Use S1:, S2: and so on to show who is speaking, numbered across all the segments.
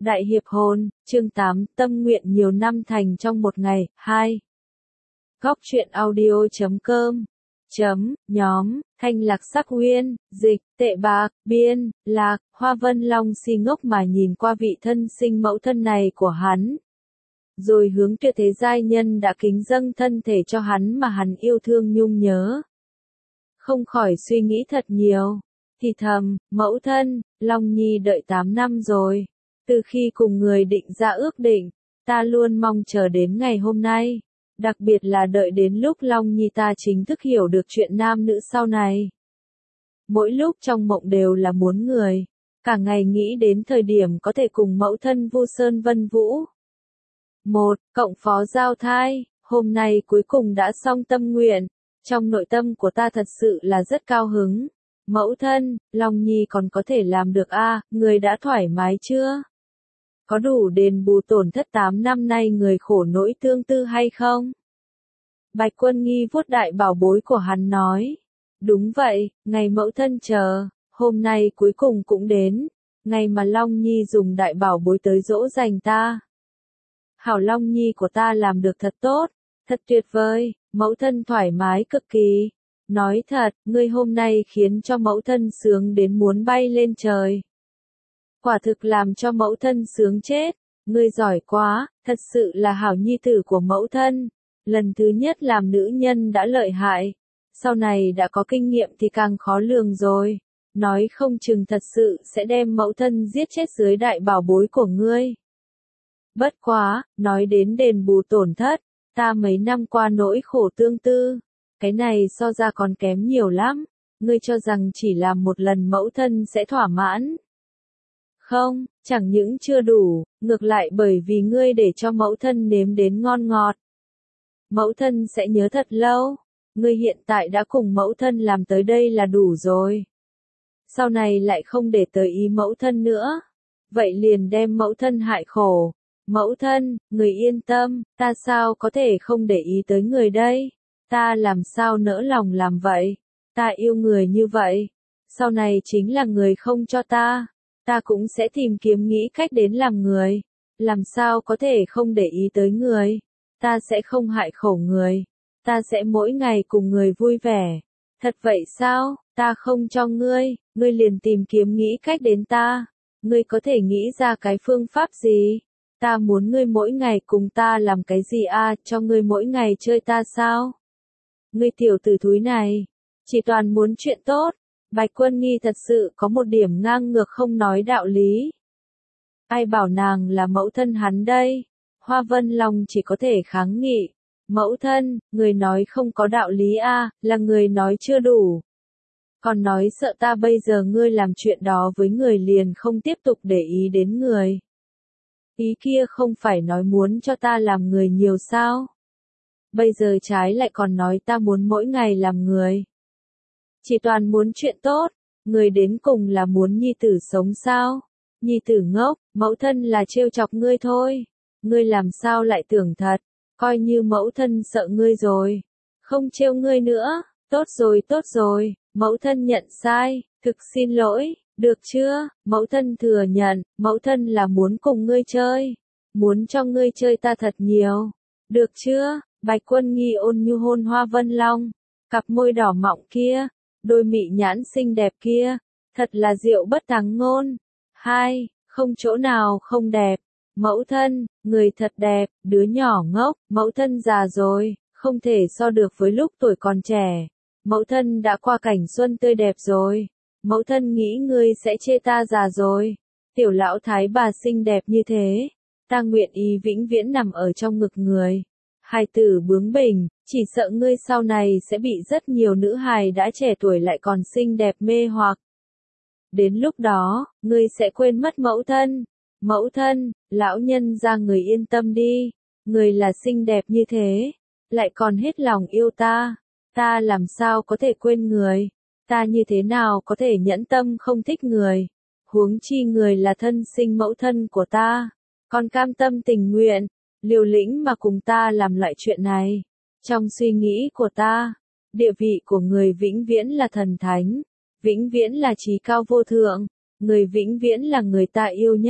S1: Đại hiệp hôn, chương 8, tâm nguyện nhiều năm thành trong một ngày, 2. Góc truyện audio.com Nhóm, Thanh Lạc Sắc Uyên, Dịch, Tệ Bạc, Biên, Lạc, Hoa Vân Long si ngốc mà nhìn qua vị thân sinh mẫu thân này của hắn. Rồi hướng tuyệt thế giai nhân đã kính dâng thân thể cho hắn mà hắn yêu thương nhung nhớ. Không khỏi suy nghĩ thật nhiều. Thì thầm, mẫu thân, Long Nhi đợi 8 năm rồi. Từ khi cùng người định ra ước định, ta luôn mong chờ đến ngày hôm nay. Đặc biệt là đợi đến lúc Long Nhi ta chính thức hiểu được chuyện nam nữ sau này. Mỗi lúc trong mộng đều là muốn người. Cả ngày nghĩ đến thời điểm có thể cùng mẫu thân Vu Sơn Vân Vũ. 1. Cộng phó giao thai, hôm nay cuối cùng đã xong tâm nguyện. Trong nội tâm của ta thật sự là rất cao hứng. Mẫu thân, Long Nhi còn có thể làm được người đã thoải mái chưa? Có đủ đền bù tổn thất 8 năm nay người khổ nỗi tương tư hay không? Bạch Quân Nghi vuốt đại bảo bối của hắn nói. Đúng vậy, ngày mẫu thân chờ, hôm nay cuối cùng cũng đến. Ngày mà Long Nhi dùng đại bảo bối tới dỗ dành ta. Hảo Long Nhi của ta làm được thật tốt, thật tuyệt vời, mẫu thân thoải mái cực kỳ. Nói thật, ngươi hôm nay khiến cho mẫu thân sướng đến muốn bay lên trời. Quả thực làm cho mẫu thân sướng chết, ngươi giỏi quá, thật sự là hảo nhi tử của mẫu thân. Lần thứ nhất làm nữ nhân đã lợi hại, sau này đã có kinh nghiệm thì càng khó lường rồi. Nói không chừng thật sự sẽ đem mẫu thân giết chết dưới đại bảo bối của ngươi. Bất quá, nói đến đền bù tổn thất, ta mấy năm qua nỗi khổ tương tư. Cái này so ra còn kém nhiều lắm, ngươi cho rằng chỉ làm một lần mẫu thân sẽ thỏa mãn. Không, chẳng những chưa đủ, ngược lại bởi vì ngươi để cho mẫu thân nếm đến ngon ngọt. Mẫu thân sẽ nhớ thật lâu, ngươi hiện tại đã cùng mẫu thân làm tới đây là đủ rồi. Sau này lại không để tới ý mẫu thân nữa, vậy liền đem mẫu thân hại khổ. Mẫu thân, người yên tâm, ta sao có thể không để ý tới người đây? Ta làm sao nỡ lòng làm vậy? Ta yêu người như vậy. Sau này chính là người không cho ta. Ta cũng sẽ tìm kiếm nghĩ cách đến làm người. Làm sao có thể không để ý tới người? Ta sẽ không hại khổ người. Ta sẽ mỗi ngày cùng người vui vẻ. Thật vậy sao? Ta không cho ngươi. Ngươi liền tìm kiếm nghĩ cách đến ta. Ngươi có thể nghĩ ra cái phương pháp gì? Ta muốn ngươi mỗi ngày cùng ta làm cái gì cho ngươi mỗi ngày chơi ta sao? Ngươi tiểu tử thúi này, chỉ toàn muốn chuyện tốt. Bạch Quân Nghi thật sự có một điểm ngang ngược không nói đạo lý. Ai bảo nàng là mẫu thân hắn đây? Hoa Vân Long chỉ có thể kháng nghị. Mẫu thân, người nói không có đạo lý là người nói chưa đủ. Còn nói sợ ta bây giờ ngươi làm chuyện đó với người liền không tiếp tục để ý đến người. Ý kia không phải nói muốn cho ta làm người nhiều sao? Bây giờ trái lại còn nói ta muốn mỗi ngày làm người. Chỉ toàn muốn chuyện tốt, người đến cùng là muốn nhi tử sống sao? Nhi tử ngốc, mẫu thân là trêu chọc ngươi thôi. Ngươi làm sao lại tưởng thật, coi như mẫu thân sợ ngươi rồi. Không trêu ngươi nữa, tốt rồi, mẫu thân nhận sai, thực xin lỗi. Được chưa, mẫu thân thừa nhận, mẫu thân là muốn cùng ngươi chơi. Muốn cho ngươi chơi ta thật nhiều. Được chưa, Bạch Quân Nghi ôn nhu hôn Hoa Vân Long. Cặp môi đỏ mọng kia, đôi mị nhãn xinh đẹp kia, thật là diệu bất táng ngôn. 2. Không chỗ nào không đẹp. Mẫu thân, người thật đẹp, đứa nhỏ ngốc, mẫu thân già rồi, không thể so được với lúc tuổi còn trẻ. Mẫu thân đã qua cảnh xuân tươi đẹp rồi. Mẫu thân nghĩ ngươi sẽ chê ta già rồi. Tiểu lão thái bà xinh đẹp như thế. Ta nguyện ý vĩnh viễn nằm ở trong ngực người. Hài tử bướng bỉnh, chỉ sợ ngươi sau này sẽ bị rất nhiều nữ hài đã trẻ tuổi lại còn xinh đẹp mê hoặc. Đến lúc đó, ngươi sẽ quên mất mẫu thân. Mẫu thân, lão nhân ra người yên tâm đi. Người là xinh đẹp như thế, lại còn hết lòng yêu ta. Ta làm sao có thể quên người? Ta như thế nào có thể nhẫn tâm không thích người? Huống chi người là thân sinh mẫu thân của ta. Còn cam tâm tình nguyện, liều lĩnh mà cùng ta làm loại chuyện này. Trong suy nghĩ của ta, địa vị của người vĩnh viễn là thần thánh. Vĩnh viễn là trí cao vô thượng. Người vĩnh viễn là người ta yêu nhất.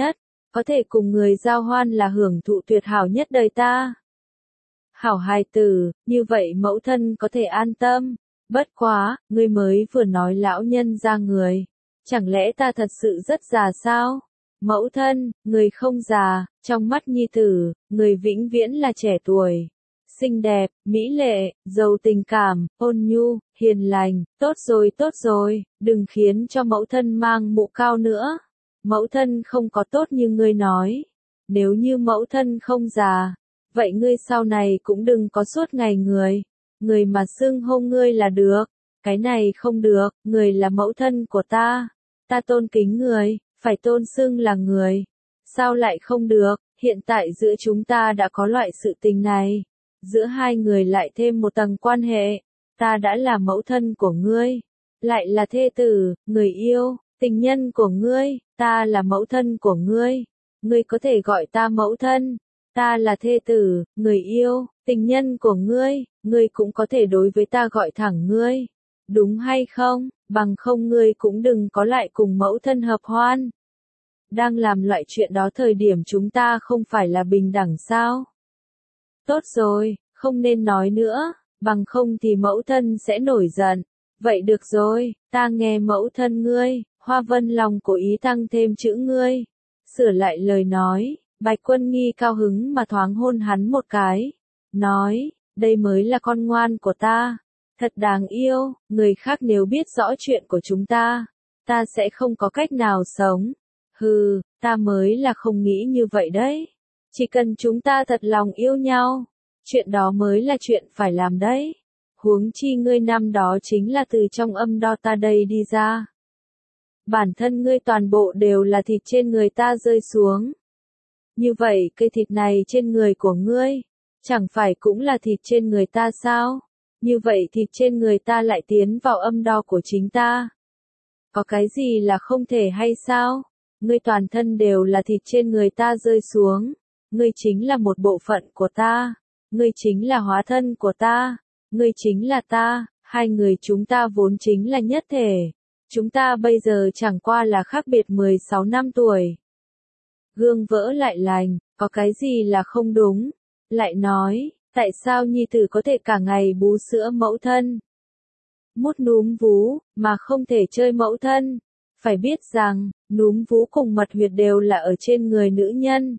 S1: có thể cùng người giao hoan là hưởng thụ tuyệt hảo nhất đời ta. Hảo hài tử, như vậy mẫu thân có thể an tâm. Bất quá, ngươi mới vừa nói lão nhân ra người. Chẳng lẽ ta thật sự rất già sao? Mẫu thân, người không già, trong mắt nhi tử, người vĩnh viễn là trẻ tuổi. Xinh đẹp, mỹ lệ, giàu tình cảm, ôn nhu, hiền lành, tốt rồi, đừng khiến cho mẫu thân mang mụ cao nữa. Mẫu thân không có tốt như ngươi nói. Nếu như mẫu thân không già, vậy ngươi sau này cũng đừng có suốt ngày người mà xưng hô ngươi là được. Cái này không được, người là mẫu thân của ta tôn kính người, phải tôn xưng là người. Sao lại không được, hiện tại giữa chúng ta đã có loại sự tình này. Giữa hai người lại thêm một tầng quan hệ, ta đã là mẫu thân của ngươi, lại là thê tử, người yêu, tình nhân của ngươi, ta là mẫu thân của ngươi. Ngươi có thể gọi ta mẫu thân, ta là thê tử, người yêu, tình nhân của ngươi cũng có thể đối với ta gọi thẳng ngươi. Đúng hay không, bằng không ngươi cũng đừng có lại cùng mẫu thân hợp hoan. Đang làm loại chuyện đó thời điểm chúng ta không phải là bình đẳng sao? Tốt rồi, không nên nói nữa, bằng không thì mẫu thân sẽ nổi giận. Vậy được rồi, ta nghe mẫu thân ngươi. Hoa Vân Long cố ý tăng thêm chữ ngươi. Sửa lại lời nói, Bạch Quân Nghi cao hứng mà thoáng hôn hắn một cái. Nói, đây mới là con ngoan của ta. Thật đáng yêu, người khác nếu biết rõ chuyện của chúng ta sẽ không có cách nào sống. Hừ, ta mới là không nghĩ như vậy đấy. Chỉ cần chúng ta thật lòng yêu nhau, chuyện đó mới là chuyện phải làm đấy. Huống chi ngươi năm đó chính là từ trong âm đo ta đây đi ra. Bản thân ngươi toàn bộ đều là thịt trên người ta rơi xuống. Như vậy cây thịt này trên người của ngươi, chẳng phải cũng là thịt trên người ta sao? Như vậy thịt trên người ta lại tiến vào âm đo của chính ta. Có cái gì là không thể hay sao? Ngươi toàn thân đều là thịt trên người ta rơi xuống. Ngươi chính là một bộ phận của ta. Ngươi chính là hóa thân của ta. Ngươi chính là ta. Hai người chúng ta vốn chính là nhất thể. Chúng ta bây giờ chẳng qua là khác biệt 16 năm tuổi. Gương vỡ lại lành, có cái gì là không đúng? Lại nói, tại sao nhi tử có thể cả ngày bú sữa mẫu thân? Mút núm vú, mà không thể chơi mẫu thân. Phải biết rằng, núm vú cùng mật huyệt đều là ở trên người nữ nhân.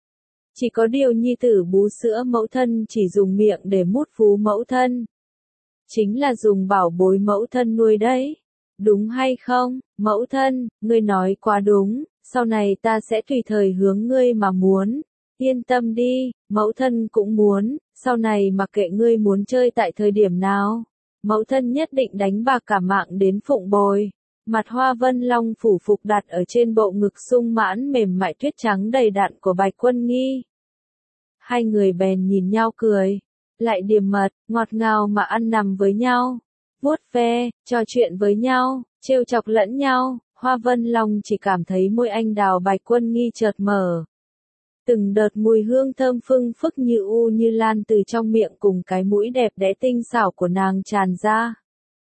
S1: Chỉ có điều nhi tử bú sữa mẫu thân chỉ dùng miệng để mút vú mẫu thân. Chính là dùng bảo bối mẫu thân nuôi đấy. Đúng hay không, mẫu thân, ngươi nói quá đúng, sau này ta sẽ tùy thời hướng ngươi mà muốn. Yên tâm đi, mẫu thân cũng muốn, sau này mặc kệ ngươi muốn chơi tại thời điểm nào. Mẫu thân nhất định đánh bạc cả mạng đến phụng bồi. Mặt Hoa Vân Long phủ phục đặt ở trên bộ ngực sung mãn mềm mại tuyết trắng đầy đặn của Bạch Quân Nghi. Hai người bèn nhìn nhau cười, lại điềm mật, ngọt ngào mà ăn nằm với nhau, vuốt ve, trò chuyện với nhau, trêu chọc lẫn nhau. Hoa Vân Long chỉ cảm thấy môi anh đào Bạch Quân Nghi chợt mở. Từng đợt mùi hương thơm phưng phức như u như lan từ trong miệng cùng cái mũi đẹp đẽ tinh xảo của nàng tràn ra.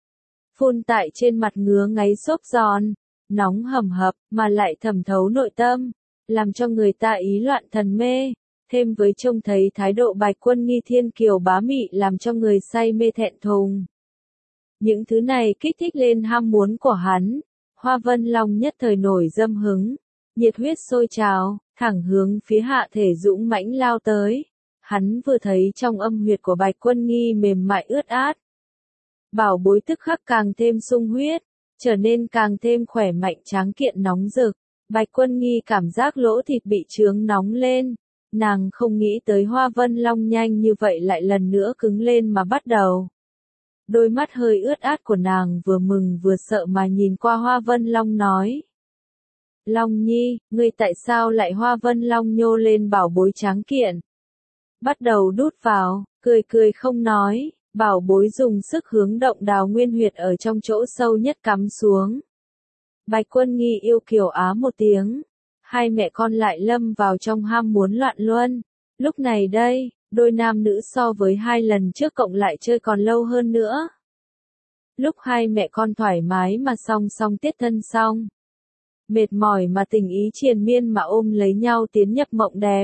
S1: Phun tại trên mặt ngứa ngáy xốp giòn, nóng hầm hập, mà lại thẩm thấu nội tâm, làm cho người ta ý loạn thần mê. Thêm với trông thấy thái độ Bạch Quân Nghi thiên kiều bá mị làm cho người say mê thẹn thùng. Những thứ này kích thích lên ham muốn của hắn. Hoa Vân Long nhất thời nổi dâm hứng, nhiệt huyết sôi trào, thẳng hướng phía hạ thể dũng mãnh lao tới. Hắn vừa thấy trong âm huyệt của Bạch Quân Nghi mềm mại ướt át. Bảo bối tức khắc càng thêm sung huyết, trở nên càng thêm khỏe mạnh tráng kiện nóng rực. Bạch Quân Nghi cảm giác lỗ thịt bị chướng nóng lên. Nàng không nghĩ tới Hoa Vân Long nhanh như vậy lại lần nữa cứng lên mà bắt đầu. Đôi mắt hơi ướt át của nàng vừa mừng vừa sợ mà nhìn qua Hoa Vân Long nói. Long Nhi, ngươi tại sao lại Hoa Vân Long nhô lên bảo bối tráng kiện? Bắt đầu đút vào, cười cười không nói, bảo bối dùng sức hướng động đào nguyên huyệt ở trong chỗ sâu nhất cắm xuống. Bạch Quân Nghi yêu kiều á một tiếng. Hai mẹ con lại lâm vào trong ham muốn loạn luân. Lúc này đây, đôi nam nữ so với hai lần trước cộng lại chơi còn lâu hơn nữa. Lúc hai mẹ con thoải mái mà song song tiết thân xong. Mệt mỏi mà tình ý triền miên mà ôm lấy nhau tiến nhập mộng đẹp.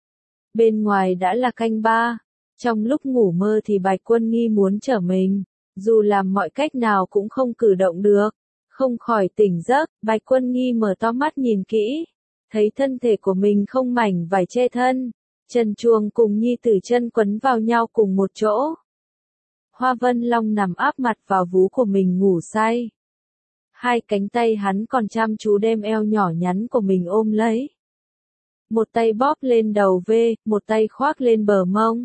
S1: Bên ngoài đã là canh ba. Trong lúc ngủ mơ thì Bạch Quân Nghi muốn trở mình, dù làm mọi cách nào cũng không cử động được. Không khỏi tỉnh giấc, Bạch Quân Nghi mở to mắt nhìn kỹ, thấy thân thể của mình không mảnh vải che thân, Trần Truồng cùng nhi tử chân quấn vào nhau cùng một chỗ. Hoa Vân Long nằm áp mặt vào vú của mình ngủ say. Hai cánh tay hắn còn chăm chú đem eo nhỏ nhắn của mình ôm lấy. Một tay bóp lên đầu vê, một tay khoác lên bờ mông.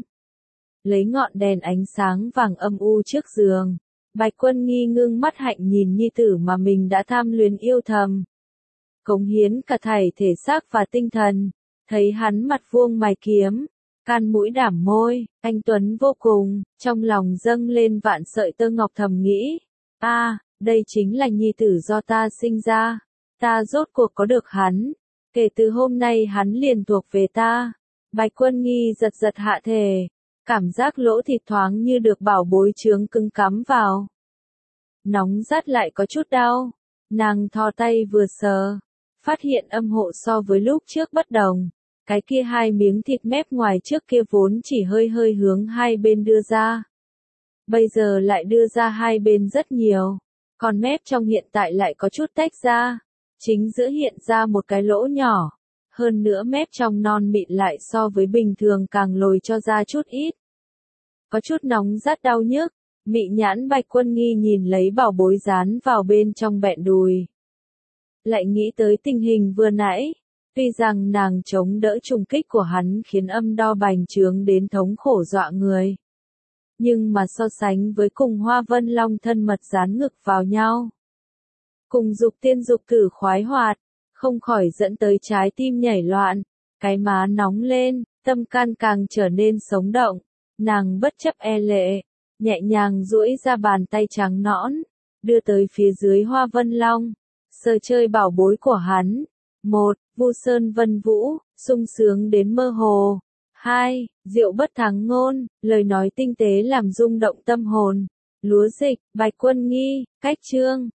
S1: Lấy ngọn đèn ánh sáng vàng âm u trước giường, Bạch Quân Nghi ngưng mắt hạnh nhìn nhi tử mà mình đã tham luyến yêu thầm. Cống hiến cả thảy thể xác và tinh thần, thấy hắn mặt vuông mày kiếm, can mũi đảm môi, anh tuấn vô cùng, trong lòng dâng lên vạn sợi tơ ngọc thầm nghĩ. Đây chính là nhi tử do ta sinh ra, ta rốt cuộc có được hắn, kể từ hôm nay hắn liền thuộc về ta. Bạch Quân Nghi giật giật hạ thể, cảm giác lỗ thịt thoáng như được bảo bối chướng cứng cắm vào. Nóng rát lại có chút đau, nàng thò tay vừa sờ, phát hiện âm hộ so với lúc trước bất đồng. Cái kia hai miếng thịt mép ngoài trước kia vốn chỉ hơi hơi hướng hai bên đưa ra. Bây giờ lại đưa ra hai bên rất nhiều, còn mép trong hiện tại lại có chút tách ra. Chính giữa hiện ra một cái lỗ nhỏ, hơn nữa mép trong non mịn lại so với bình thường càng lồi cho ra chút ít. Có chút nóng rát đau nhức, mị nhãn Bạch Quân Nghi nhìn lấy bảo bối dán vào bên trong bẹn đùi. Lại nghĩ tới tình hình vừa nãy, tuy rằng nàng chống đỡ trùng kích của hắn khiến âm đo bành trướng đến thống khổ dọa người. Nhưng mà so sánh với cùng Hoa Vân Long thân mật dán ngực vào nhau, cùng dục tiên dục tử khoái hoạt, không khỏi dẫn tới trái tim nhảy loạn, cái má nóng lên, tâm can càng trở nên sống động. Nàng bất chấp e lệ, nhẹ nhàng duỗi ra bàn tay trắng nõn, đưa tới phía dưới Hoa Vân Long, sờ chơi bảo bối của hắn. 1. Vu sơn vân vũ, sung sướng đến mơ hồ. 2. Diệu bất thắng ngôn, lời nói tinh tế làm rung động tâm hồn. Lúa dịch, Bạch Quân Nghi, cách chương.